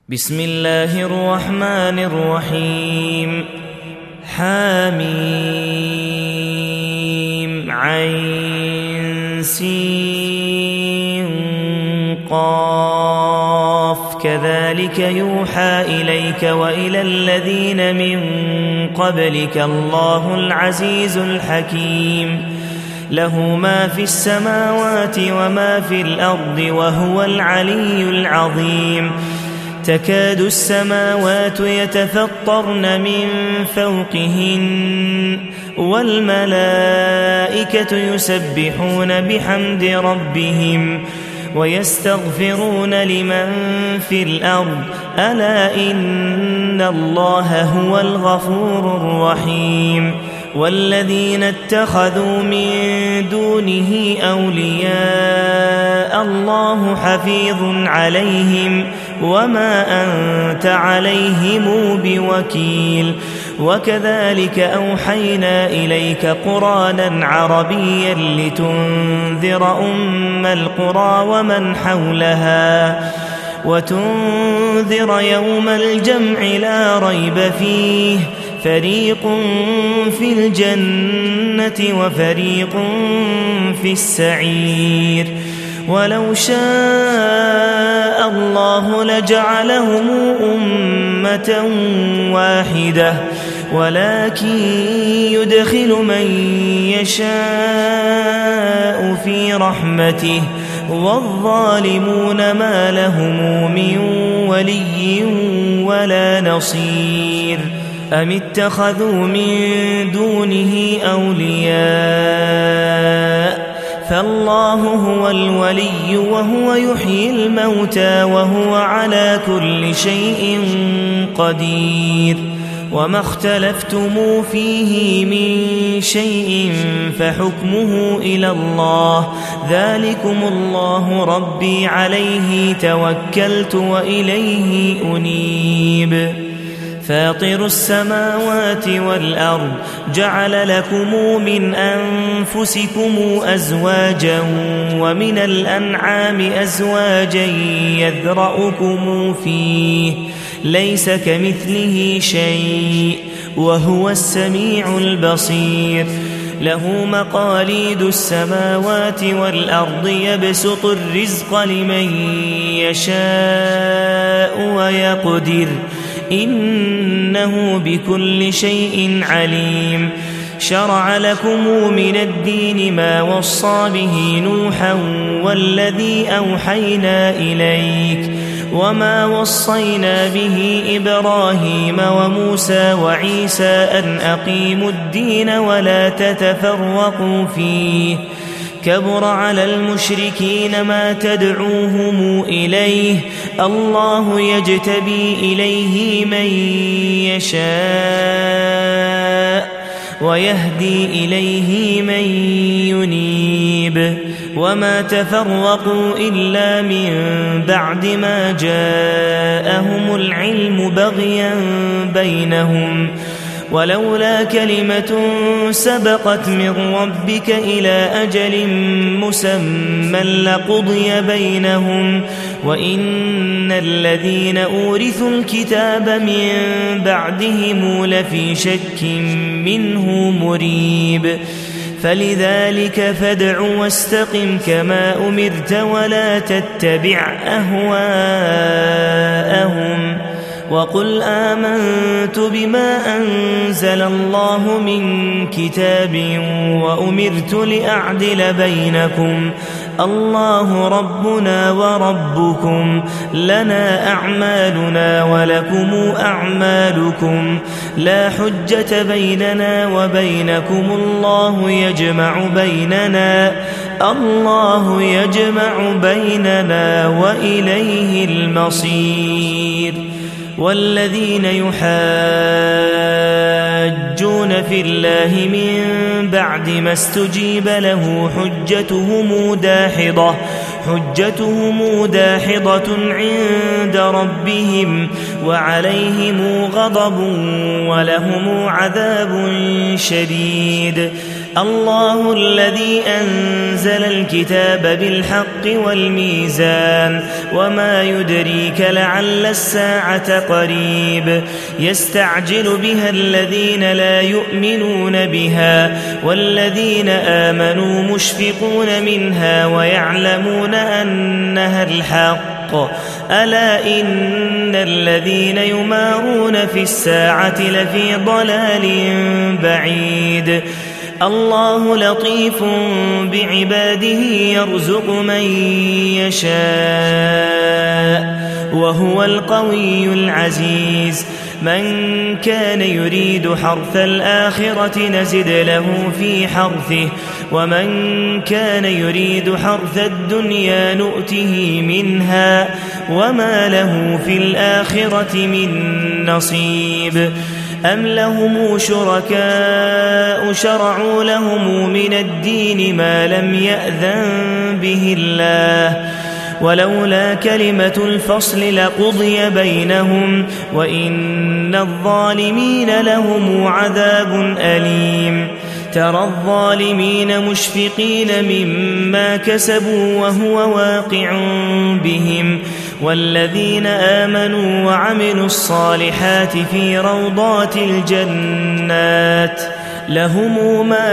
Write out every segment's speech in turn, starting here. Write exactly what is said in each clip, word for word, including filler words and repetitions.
بسم الله الرحمن الرحيم. حاميم عين سين قاف كذلك يوحى إليك وإلى الذين من قبلك الله العزيز الحكيم له ما في السماوات وما في الأرض وهو العلي العظيم. تكاد السماوات يتفطرن من فوقهن والملائكة يسبحون بحمد ربهم ويستغفرون لمن في الأرض ألا إن الله هو الغفور الرحيم. والذين اتخذوا من دونه أولياء الله حفيظ عليهم وما أنت عليهم بوكيل. وكذلك أوحينا إليك قرآنا عربيا لتنذر أم القرى ومن حولها وتنذر يوم الجمع لا ريب فيه فريق في الجنة وفريق في السعير. ولو شاء الله لجعلهم أمة واحدة ولكن يدخل من يشاء في رحمته والظالمون ما لهم من ولي ولا نصير. أم اتخذوا من دونه أولياء فالله هو الولي وهو يحيي الموتى وهو على كل شيء قدير. وما اختلفتم فيه من شيء فحكمه إلى الله ذلكم الله ربي عليه توكلت وإليه أنيب. فاطر السماوات والأرض جعل لكم من أنفسكم أزواجا ومن الأنعام أزواجا يذرأكم فيه ليس كمثله شيء وهو السميع البصير. له مقاليد السماوات والأرض يبسط الرزق لمن يشاء ويقدر إنه بكل شيء عليم. شرع لكم من الدين ما وصى به نوحا والذي أوحينا إليك وما وصينا به إبراهيم وموسى وعيسى أن أقيموا الدين ولا تتفرقوا فيه كبر على المشركين ما تدعوهم إليه الله يجتبي إليه من يشاء ويهدي إليه من ينيب. وما تفرقوا إلا من بعد ما جاءهم العلم بغيا بينهم ولولا كلمة سبقت من ربك إلى أجل مسمى لقضي بينهم وإن الذين أورثوا الكتاب من بعدهم لفي شك منه مريب. فلذلك فادع واستقم كما أمرت ولا تتبع أهواءهم وقل آمنت بما أنزل الله من كتاب وأمرت لأعدل بينكم الله ربنا وربكم لنا أعمالنا ولكم أعمالكم لا حجة بيننا وبينكم الله يجمع بيننا الله يجمع بيننا وإليه المصير. والذين يحاجون في الله من بعد ما استجيب له حجتهم داحضة حجتهم داحضة عند ربهم وعليهم غضب ولهم عذاب شديد. الله الذي أنزل الكتاب بالحق والميزان وما يدريك لعل الساعة قريب يستعجل بها الذين لا يؤمنون بها والذين آمنوا مشفقون منها ويعلمون أنها الحق ألا إن الذين يمارون في الساعة لفي ضلال بعيد الله لطيف بعباده يرزق من يشاء وهو القوي العزيز من كان يريد حرث الآخرة نزد له في حرثه ومن كان يريد حرث الدنيا نؤته منها وما له في الآخرة من نصيب أم لهم شركاء شرعوا لهم من الدين ما لم يأذن به الله ولولا كلمة الفصل لقضي بينهم وإن الظالمين لهم عذاب أليم ترى الظالمين مشفقين مما كسبوا وهو واقع بهم والذين آمنوا وعملوا الصالحات في روضات الجنات لهم ما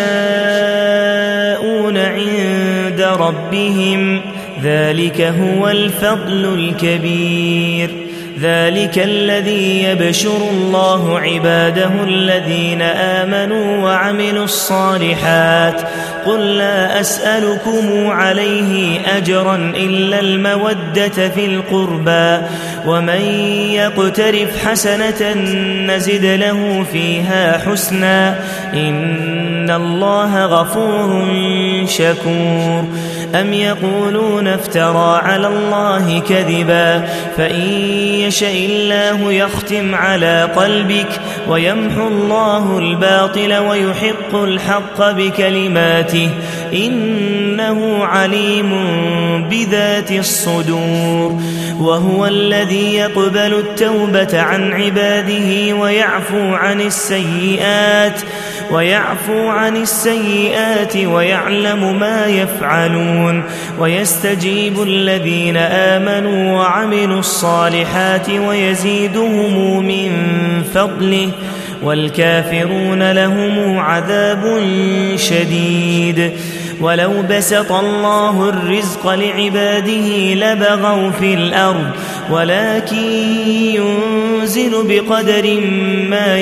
يشاءون عند ربهم ذلك هو الفضل الكبير ذلك الذي يبشر الله عباده الذين آمنوا وعملوا الصالحات قل لا أسألكم عليه أجرا إلا المودة في القربى ومن يقترف حسنة نزد له فيها حسنا إن الله غفور شكور أم يقولون افترى على الله كذبا فإن يشاء الله يختم على قلبك ويمحو الله الباطل ويحق الحق بكلماته إنه عليم بذات الصدور وهو الذي يقبل التوبة عن عباده ويعفو عن السيئات ويعفو عن السيئات ويعلم ما يفعلون ويستجيب الذين آمنوا وعملوا الصالحات ويزيدهم من فضله والكافرون لهم عذاب شديد ولو بسط الله الرزق لعباده لبغوا في الأرض ولكن ينزل بقدر ما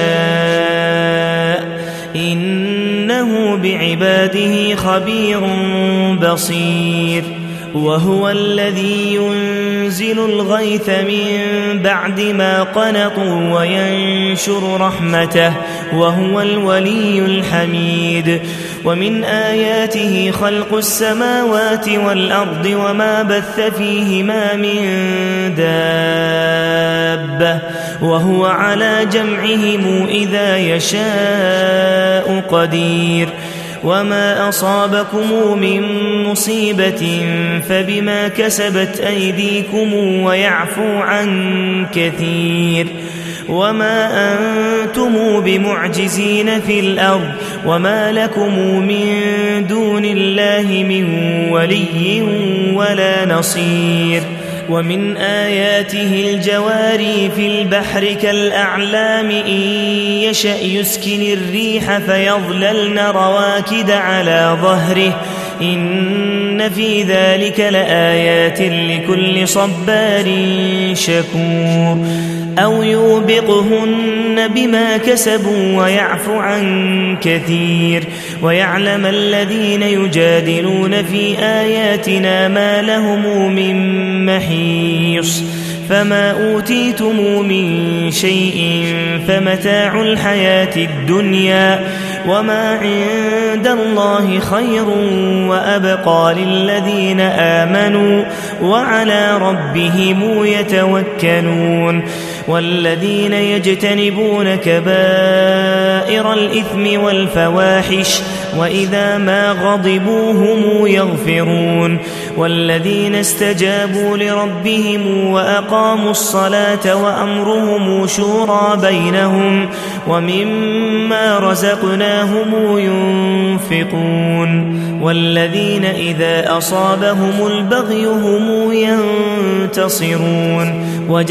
يشاء إنه بعباده خبير بصير وهو الذي ينزل الغيث من بعد ما قنطوا وينشر رحمته وهو الولي الحميد ومن آياته خلق السماوات والأرض وما بث فيهما من دابة وهو على جمعهم إذا يشاء قدير وما أصابكم من مصيبة فبما كسبت أيديكم ويعفو عن كثير وما أنتم بمعجزين في الأرض وما لكم من دون الله من ولي ولا نصير ومن آياته الجواري في البحر كالأعلام إن يشأ يسكن الريح فيظللن رواكد على ظهره إن في ذلك لآيات لكل صبار شكور أو يوبقهن بما كسبوا ويعفو عن كثير ويعلم الذين يجادلون في آياتنا ما لهم من محيص فما أوتيتم من شيء فمتاع الحياة الدنيا وما عند الله خير وأبقى للذين آمنوا وعلى ربهم يتوكلون والذين يجتنبون كبائر الإثم والفواحش وإذا ما غضبوا هم يغفرون والذين استجابوا لربهم وأقاموا الصلاة وأمرهم شورى بينهم ومما رزقناهم ينفقون والذين إذا أصابهم البغي هم ينتصرون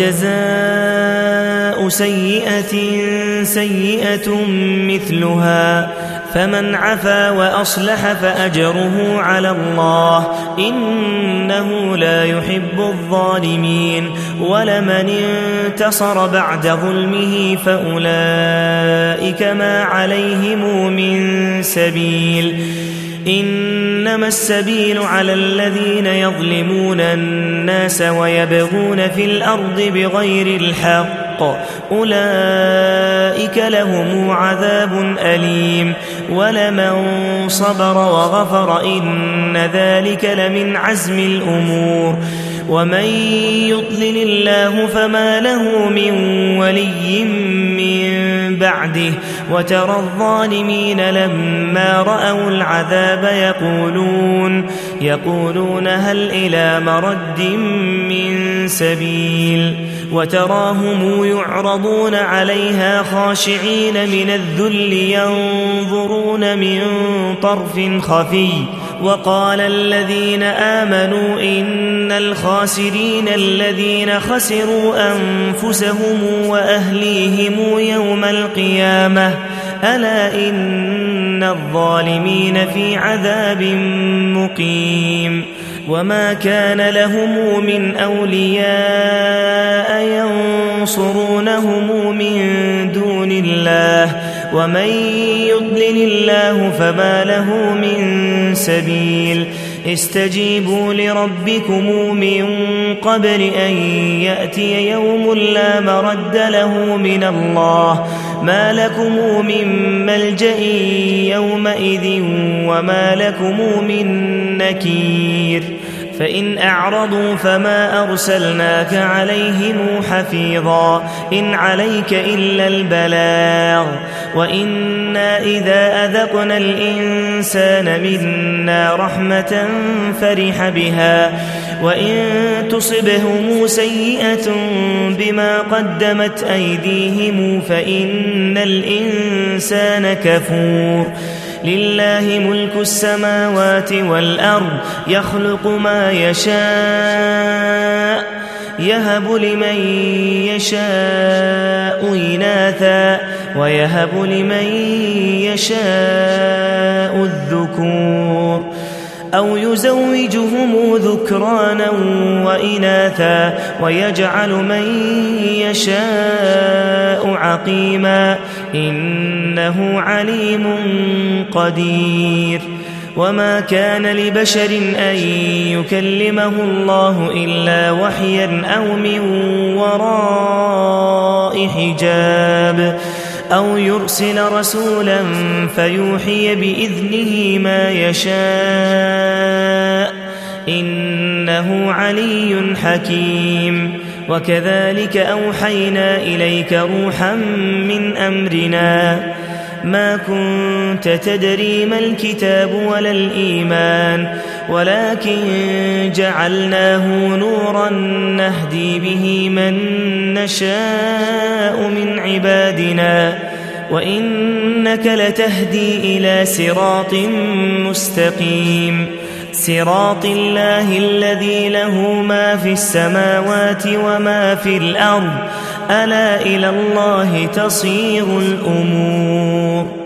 وجزاء سيئة سيئة مثلها فمن عفا وأصلح فأجره على الله إنه لا يحب الظالمين ولمن انتصر بعد ظلمه فأولئك ما عليهم من سبيل إنما السبيل على الذين يظلمون الناس ويبغون في الأرض بغير الحق أولئك لهم عذاب أليم ولمن صبر وغفر إن ذلك لمن عزم الأمور ومن يضلل الله فما له من ولي من بعده وترى الظالمين لما رأوا العذاب يقولون يقولون هل إلى مرد من سبيل وتراهم يعرضون عليها خاشعين من الذل ينظرون من طرف خفي وقال الذين آمنوا إن الخاسرين الذين خسروا أنفسهم وأهليهم يوم القيامة ألا إن الظالمين في عذاب مقيم وما كان لهم من أولياء ينصرونهم من دون الله ومن يضلل الله فما له من سبيل استجيبوا لربكم من قبل أن يأتي يوم لا مرد له من الله ما لكم من ملجأ يومئذ وما لكم من نكير فإن أعرضوا فما أرسلناك عليهم حفيظا إن عليك إلا البلاغ وإنا إذا أذقنا الإنسان منا رحمة فرح بها وإن تصبهم سيئة بما قدمت أيديهم فإن الإنسان كفور لله ملك السماوات والأرض يخلق ما يشاء يهب لمن يشاء إناثا ويهب لمن يشاء الذكور أو يزوجهم ذكرانا وإناثا ويجعل من يشاء عقيما إنه عليم قدير وما كان لبشر أن يكلمه الله إلا وحيا أو من وراء حجاب أو يرسل رسولا فيوحي بإذنه ما يشاء إنه علي حكيم وكذلك أوحينا إليك روحا من أمرنا ما كنت تدري ما الكتاب ولا الإيمان ولكن جعلناه نورا نهدي به من نشاء من عبادنا وإنك لتهدي إلى صراط مستقيم صراط الله الذي له ما في السماوات وما في الأرض ألا إلى الله تصير الأمور